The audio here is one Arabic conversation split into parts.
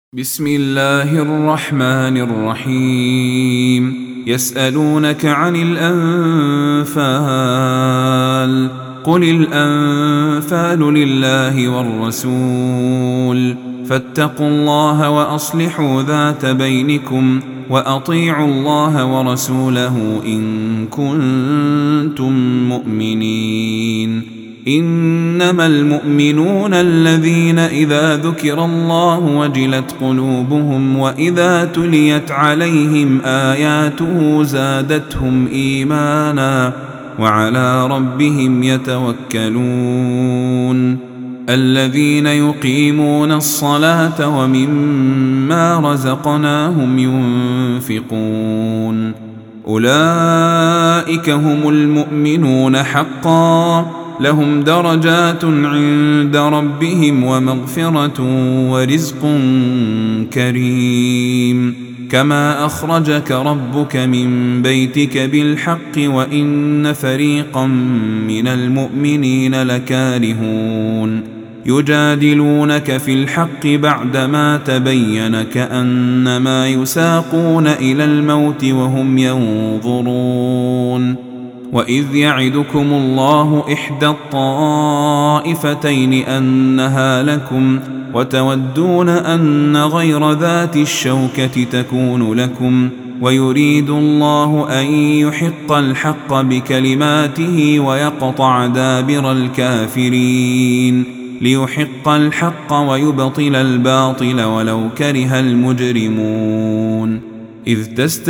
بسم الله الرحمن الرحيم يسألونك عن الأنفال قل الأنفال لله والرسول فاتقوا الله وأصلحوا ذات بينكم وأطيعوا الله ورسوله إن كنتم مؤمنين إنما المؤمنون الذين إذا ذكر الله وجلت قلوبهم وإذا تليت عليهم آياته زادتهم إيمانا وعلى ربهم يتوكلون الذين يقيمون الصلاة ومما رزقناهم ينفقون أولئك هم المؤمنون حقا لهم درجات عند ربهم ومغفرة ورزق كريم كما أخرجك ربك من بيتك بالحق وإن فريقا من المؤمنين لكارهون يجادلونك في الحق بعدما تبين كأنما يساقون إلى الموت وهم ينظرون وإذ يعدكم الله إحدى الطائفتين أنها لكم وتودون أن غير ذات الشوكة تكون لكم ويريد الله أن يحق الحق بكلماته ويقطع دابر الكافرين ليحق الحق ويبطل الباطل ولو كره المجرمون إذ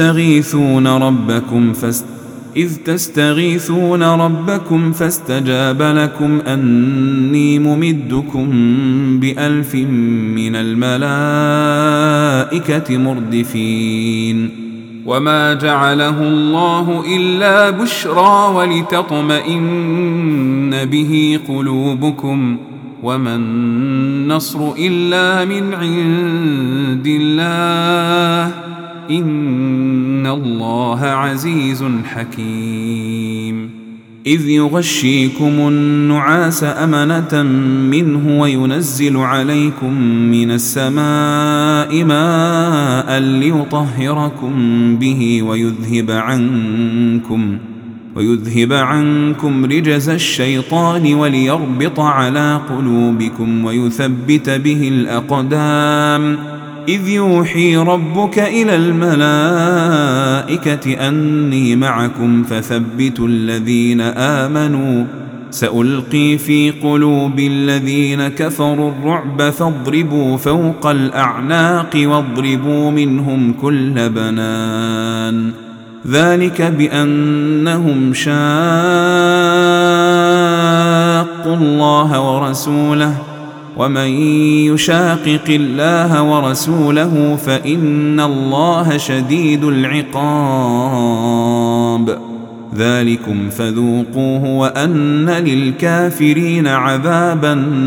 تستغيثون ربكم فاستجاب لكم أني ممدكم ب1000 من الملائكة مردفين وما جعله الله إلا بشرى ولتطمئن به قلوبكم وما النصر إلا من عند الله إن الله عزيز حكيم إذ يغشيكم النعاس أمنة منه وينزل عليكم من السماء ماء ليطهركم به ويذهب عنكم رجز الشيطان وليربط على قلوبكم ويثبت به الأقدام إذ يوحي ربك إلى الملائكة أني معكم فثبتوا الذين آمنوا سألقي في قلوب الذين كفروا الرعب فاضربوا فوق الأعناق واضربوا منهم كل بنان ذلك بأنهم شاقوا الله ورسوله ومن يشاقق الله ورسوله فإن الله شديد العقاب ذلكم فذوقوه وأن للكافرين عذاب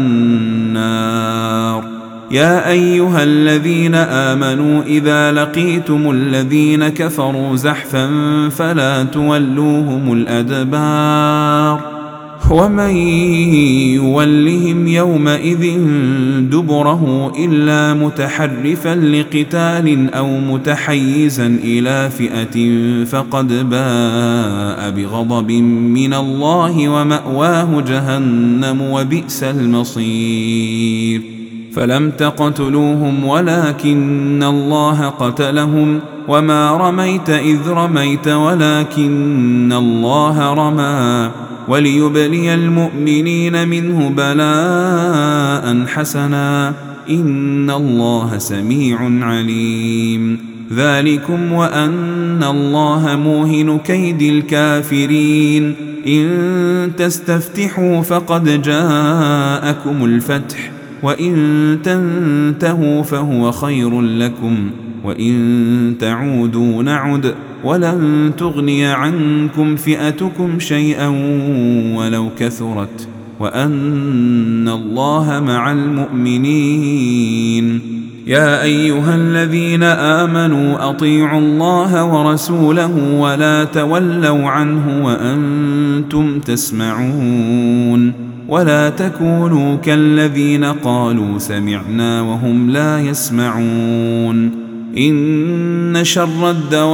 النار يا أيها الذين آمنوا إذا لقيتم الذين كفروا زحفا فلا تولوهم الأدبار ومن يولهم يومئذ دبره إلا متحرفا لقتال أو متحيزا إلى فئة فقد باء بغضب من الله ومأواه جهنم وبئس المصير فلم تقتلوهم ولكن الله قتلهم وما رميت إذ رميت ولكن الله رمى وليبلي المؤمنين منه بلاء حسنا إن الله سميع عليم ذلكم وأن الله موهن كيد الكافرين إن تستفتحوا فقد جاءكم الفتح وإن تنتهوا فهو خير لكم وإن تعودوا نعد ولن تغني عنكم فئتكم شيئا ولو كثرت وأن الله مع المؤمنين يا أيها الذين آمنوا أطيعوا الله ورسوله ولا تولوا عنه وأنتم تسمعون ولا تكونوا كالذين قالوا سمعنا وهم لا يسمعون إن شر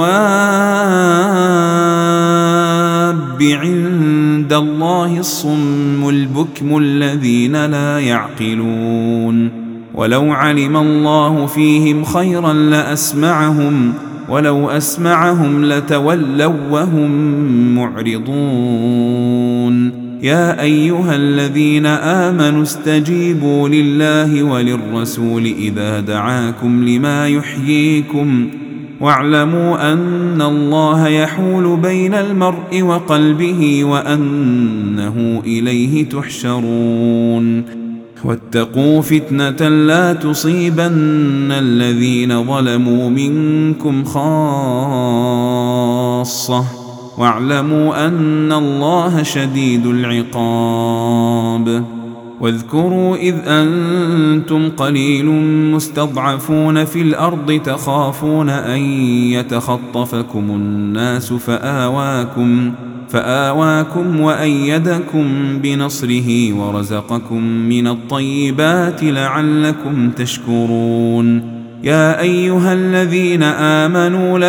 الدواب عند الله الصم البكم الذين لا يعقلون ولو علم الله فيهم خيرا لأسمعهم ولو أسمعهم لتولوا وهم معرضون يا أيها الذين آمنوا استجيبوا لله وللرسول إذا دعاكم لما يحييكم واعلموا أن الله يحول بين المرء وقلبه وأنه إليه تحشرون واتقوا فتنة لا تصيبن الذين ظلموا منكم خاصة واعلموا أن الله شديد العقاب واذكروا إذ أنتم قليل مستضعفون في الأرض تخافون أن يتخطفكم الناس فآواكم وأيدكم بنصره ورزقكم من الطيبات لعلكم تشكرون يا أيها الذين آمنوا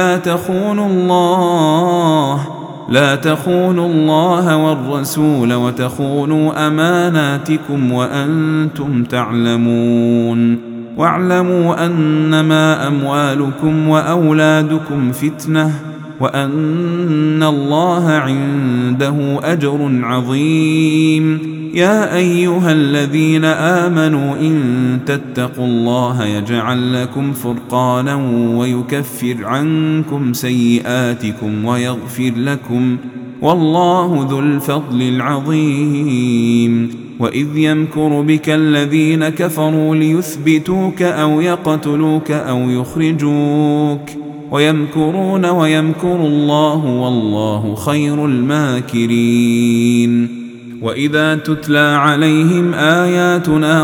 لا تخونوا الله والرسول وتخونوا أماناتكم وأنتم تعلمون واعلموا أنما أموالكم وأولادكم فتنة وأن الله عنده أجر عظيم يا أيها الذين آمنوا إن تتقوا الله يجعل لكم فرقانا ويكفر عنكم سيئاتكم ويغفر لكم والله ذو الفضل العظيم وإذ يمكر بك الذين كفروا ليثبتوك أو يقتلوك أو يخرجوك ويمكرون ويمكر الله والله خير الماكرين وإذا تتلى عليهم آياتنا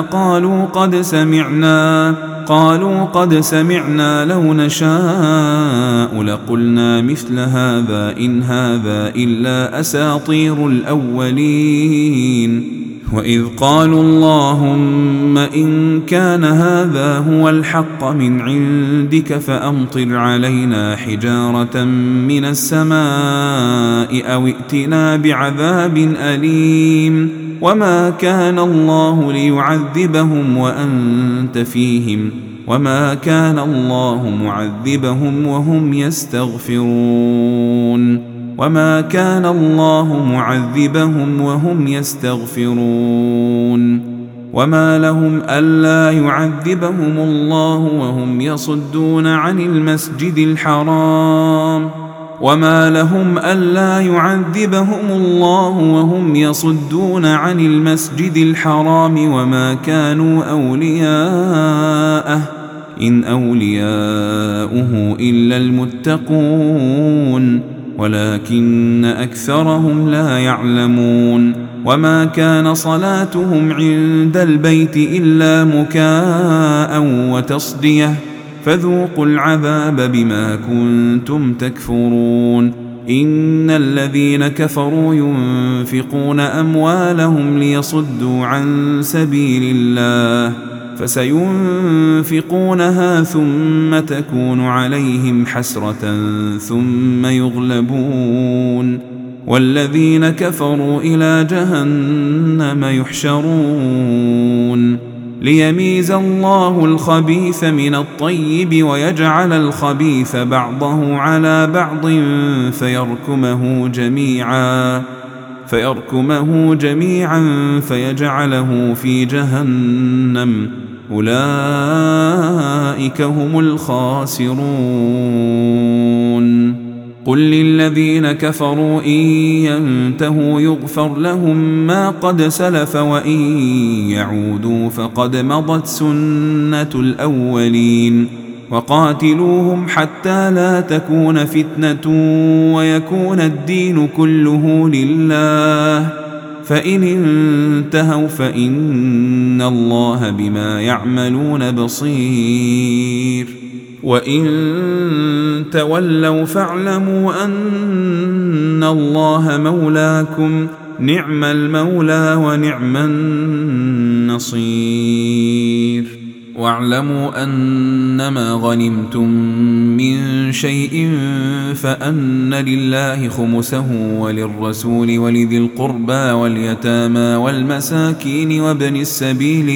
قالوا قد سمعنا لو نشاء لقلنا مثل هذا إن هذا إلا أساطير الأولين وإذ قالوا اللهم إن كان هذا هو الحق من عندك فأمطر علينا حجارة من السماء أو ائتنا بعذاب أليم وما كان الله ليعذبهم وأنت فيهم وما كان الله معذبهم وهم يستغفرون وما كان الله معذبهم وهم يستغفرون وما لهم ألا يعذبهم الله وهم يصدون عن المسجد الحرام وما لهم ألا يعذبهم الله وهم يصدون عن المسجد الحرام وما كانوا أولياءه إن أولياؤه إلا المتقون ولكن أكثرهم لا يعلمون وما كان صلاتهم عند البيت إلا مكاء وتصدية فذوقوا العذاب بما كنتم تكفرون إن الذين كفروا ينفقون أموالهم ليصدوا عن سبيل الله فسينفقونها ثم تكون عليهم حسرة ثم يغلبون والذين كفروا إلى جهنم يحشرون ليميز الله الخبيث من الطيب ويجعل الخبيث بعضه على بعض فيركمه جميعا فيجعله في جهنم أولئك هم الخاسرون قل للذين كفروا إن ينتهوا يغفر لهم ما قد سلف وإن يعودوا فقد مضت سنة الأولين وقاتلوهم حتى لا تكون فتنة ويكون الدين كله لله فإن انتهوا فإن الله بما يعملون بصير وإن تولوا فاعلموا أن الله مولاكم نعم المولى ونعم النصير. واعلموا أنما غنمتم من شيء فأن لله خمسه وللرسول ولذي القربى واليتامى والمساكين وابن السبيل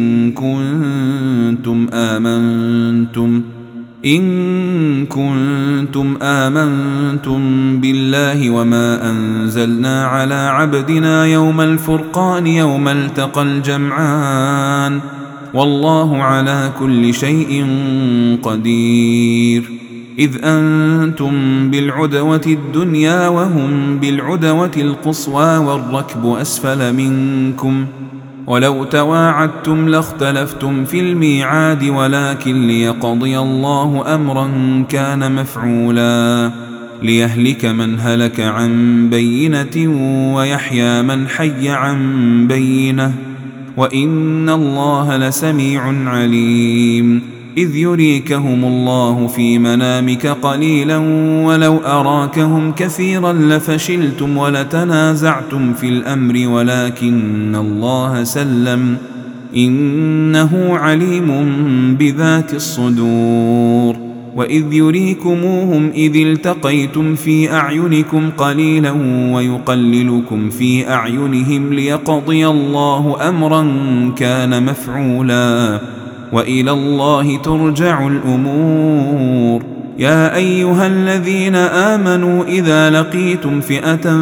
إن كنتم آمنتم بالله وما أنزلنا على عبدنا يوم الفرقان يوم التقى الجمعان والله على كل شيء قدير. إذ أنتم بالعدوة الدنيا وهم بالعدوة القصوى والركب أسفل منكم ولو تواعدتم لاختلفتم في الميعاد ولكن ليقضي الله أمرا كان مفعولا ليهلك من هلك عن بينة ويحيى من حي عن بينة وإن الله لسميع عليم. إذ يريكهم الله في منامك قليلا ولو أراكهم كثيرا لفشلتم ولتنازعتم في الأمر ولكن الله سلم إنه عليم بذات الصدور. وإذ يريكموهم إذ التقيتم في أعينكم قليلا ويقللكم في أعينهم ليقضي الله أمرا كان مفعولا وإلى الله ترجع الأمور. يا أيها الذين آمنوا إذا لقيتم فئة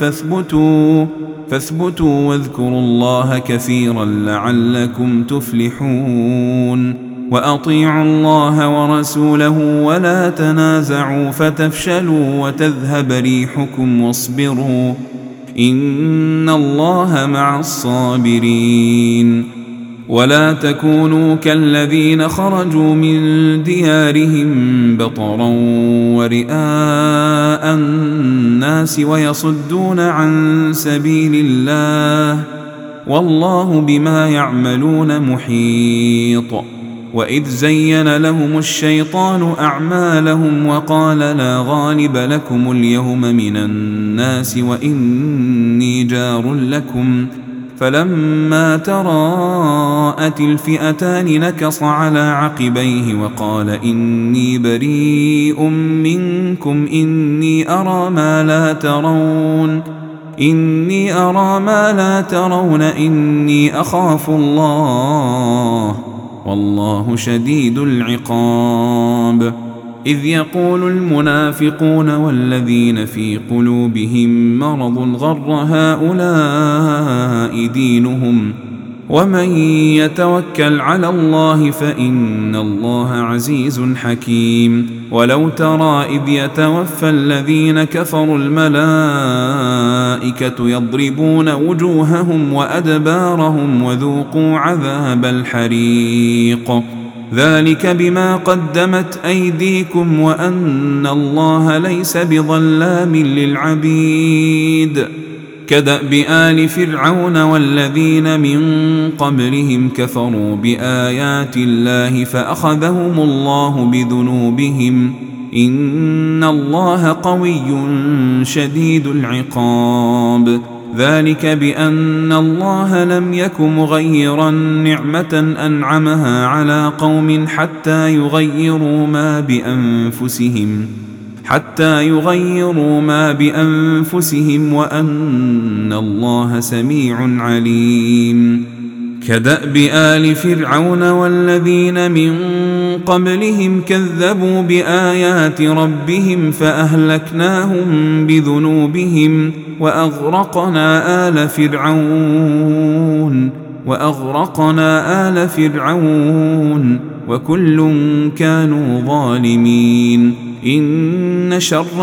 فاثبتوا واذكروا الله كثيرا لعلكم تفلحون. وأطيعوا الله ورسوله ولا تنازعوا فتفشلوا وتذهب ريحكم واصبروا إن الله مع الصابرين. ولا تكونوا كالذين خرجوا من ديارهم بطرا ورئاء الناس ويصدون عن سبيل الله والله بما يعملون محيط. وإذ زين لهم الشيطان أعمالهم وقال لا غالب لكم اليوم من الناس وإني جار لكم فلما تراءت الفئتان نكص على عقبيه وقال إني بريء منكم إني أرى ما لا ترون إني أخاف الله والله شديد العقاب. إذ يقول المنافقون والذين في قلوبهم مرض غر هؤلاء دينهم ومن يتوكل على الله فإن الله عزيز حكيم. ولو ترى إذ يتوفى الذين كفروا الملائكة يضربون وجوههم وأدبارهم وذوقوا عذاب الحريق ذلك بما قدمت أيديكم وأن الله ليس بظلام للعبيد. كدأب آل فرعون والذين من قبلهم كفروا بآيات الله فأخذهم الله بذنوبهم إن الله قوي شديد العقاب. ذلك بأن الله لم يك مغيرا نعمة أنعمها على قوم حتى يغيروا ما بأنفسهم وأن الله سميع عليم. كدأب آل فرعون والذين من قبلهم كذبوا بآيات ربهم فأهلكناهم بذنوبهم وأغرقنا آل فرعون وكل كانوا ظالمين. إن شر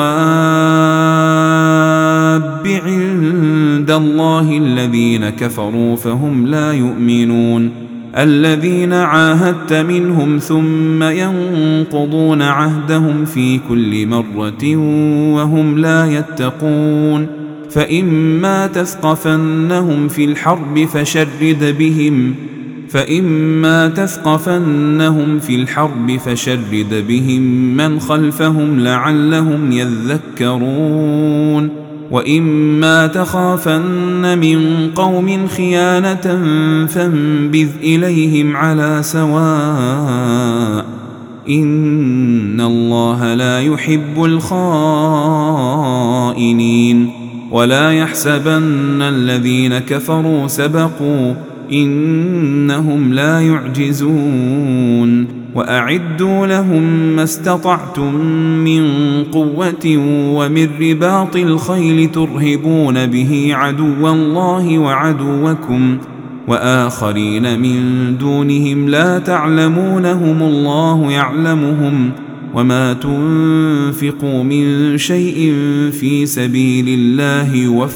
الدواب عند الله الذين كفروا فهم لا يؤمنون. الذين عاهدت منهم ثم ينقضون عهدهم في كل مرة وهم لا يتقون. فإما تثقفنهم في الحرب فشرد بهم من خلفهم لعلهم يذكرون. وإما تخافن من قوم خيانة فانبذ إليهم على سواء إن الله لا يحب الخائنين ولا يحسبن الذين كفروا سبقوا إنهم لا يعجزون وأعدوا لهم ما استطعتم من قوة ومن رباط الخيل ترهبون به عدو الله وعدوكم وآخرين من دونهم لا تعلمونهم الله يعلمهم وما تنفقوا من شيء في سبيل الله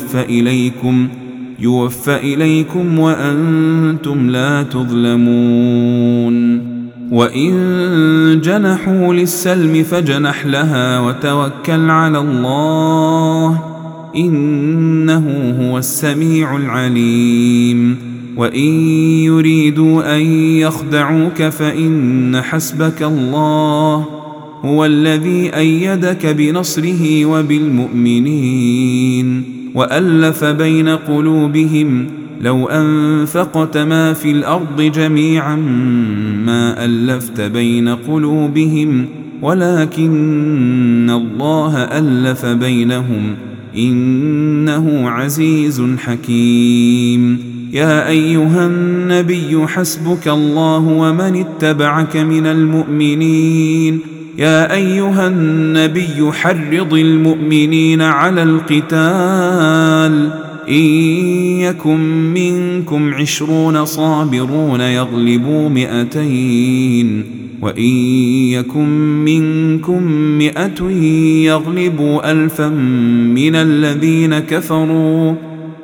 يوفى إليكم وأنتم لا تظلمون وإن جنحوا للسلم فاجنح لها وتوكل على الله إنه هو السميع العليم وإن يريدوا أن يخدعوك فإن حسبك الله هو الذي أيدك بنصره وبالمؤمنين وألف بين قلوبهم لو أنفقت ما في الأرض جميعا ما ألفت بين قلوبهم ولكن الله ألف بينهم إنه عزيز حكيم يا أيها النبي حسبك الله ومن اتبعك من المؤمنين يا أيها النبي حرض المؤمنين على القتال إن يكن منكم 20 صابرون يغلبوا 200 وإن يكن منكم 100 يغلبوا 1000 من الذين كفروا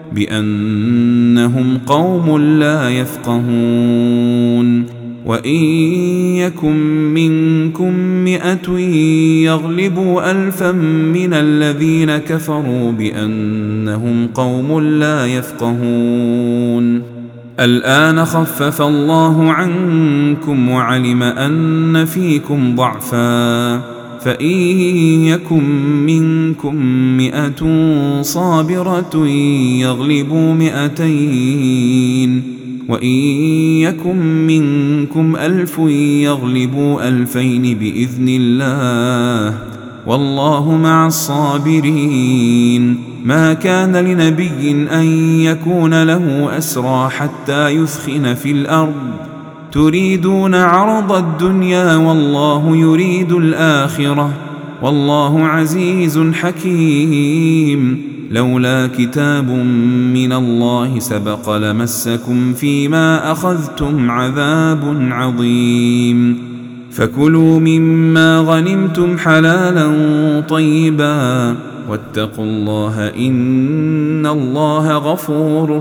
بأنهم قوم لا يفقهون وإن يكن منكم 100 يغلبوا 1000 من الذين كفروا بأنهم قوم لا يفقهون الآن خفف الله عنكم وعلم أن فيكم ضعفا فإن يكن منكم 100 صابرة يغلبوا 200 وإن يكن منكم 1000 يغلبوا 2000 بإذن الله والله مع الصابرين ما كان لنبي أن يكون له أسرى حتى يثخن في الأرض تريدون عرض الدنيا والله يريد الآخرة والله عزيز حكيم لولا كتاب من الله سبق لمسكم فيما أخذتم عذاب عظيم فكلوا مما غنمتم حلالا طيبا واتقوا الله إن الله غفور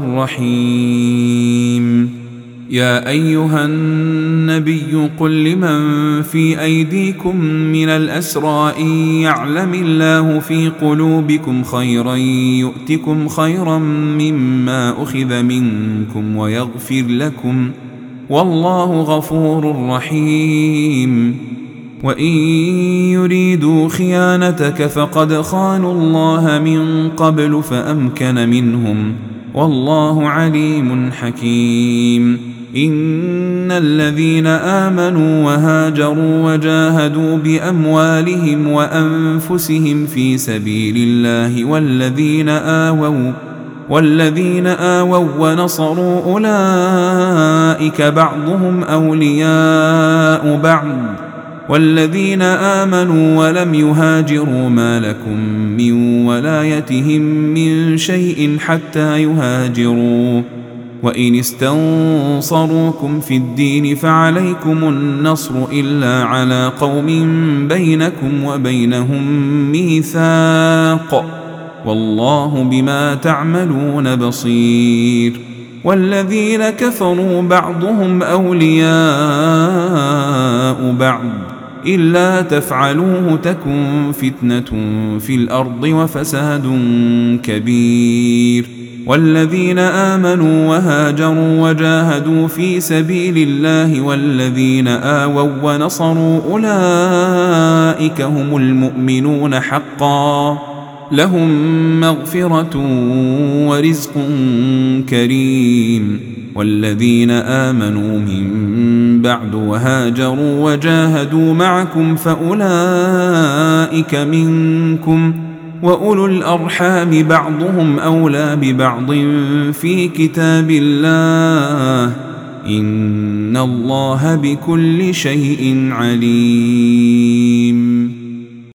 رحيم يا أيها النبي قل لمن في أيديكم من الأسرى إن يعلم الله في قلوبكم خيرا يؤتكم خيرا مما أخذ منكم ويغفر لكم والله غفور رحيم وإن يريدوا خيانتك فقد خانوا الله من قبل فأمكن منهم والله عليم حكيم إن الذين آمنوا وهاجروا وجاهدوا بأموالهم وأنفسهم في سبيل الله والذين آووا ونصروا أولئك بعضهم أولياء بعض والذين آمنوا ولم يهاجروا ما لكم من ولايتهم من شيء حتى يهاجروا وإن استنصروكم في الدين فعليكم النصر إلا على قوم بينكم وبينهم ميثاق والله بما تعملون بصير والذين كفروا بعضهم أولياء بعض إلا تفعلوه تكن فتنة في الأرض وفساد كبير والذين آمنوا وهاجروا وجاهدوا في سبيل الله والذين آووا ونصروا أولئك هم المؤمنون حقا لهم مغفرة ورزق كريم. والذين آمنوا من بعد وهاجروا وجاهدوا معكم فأولئك منكم، وأولو الأرحام بعضهم أولى ببعض في كتاب الله، إن الله بكل شيء عليم.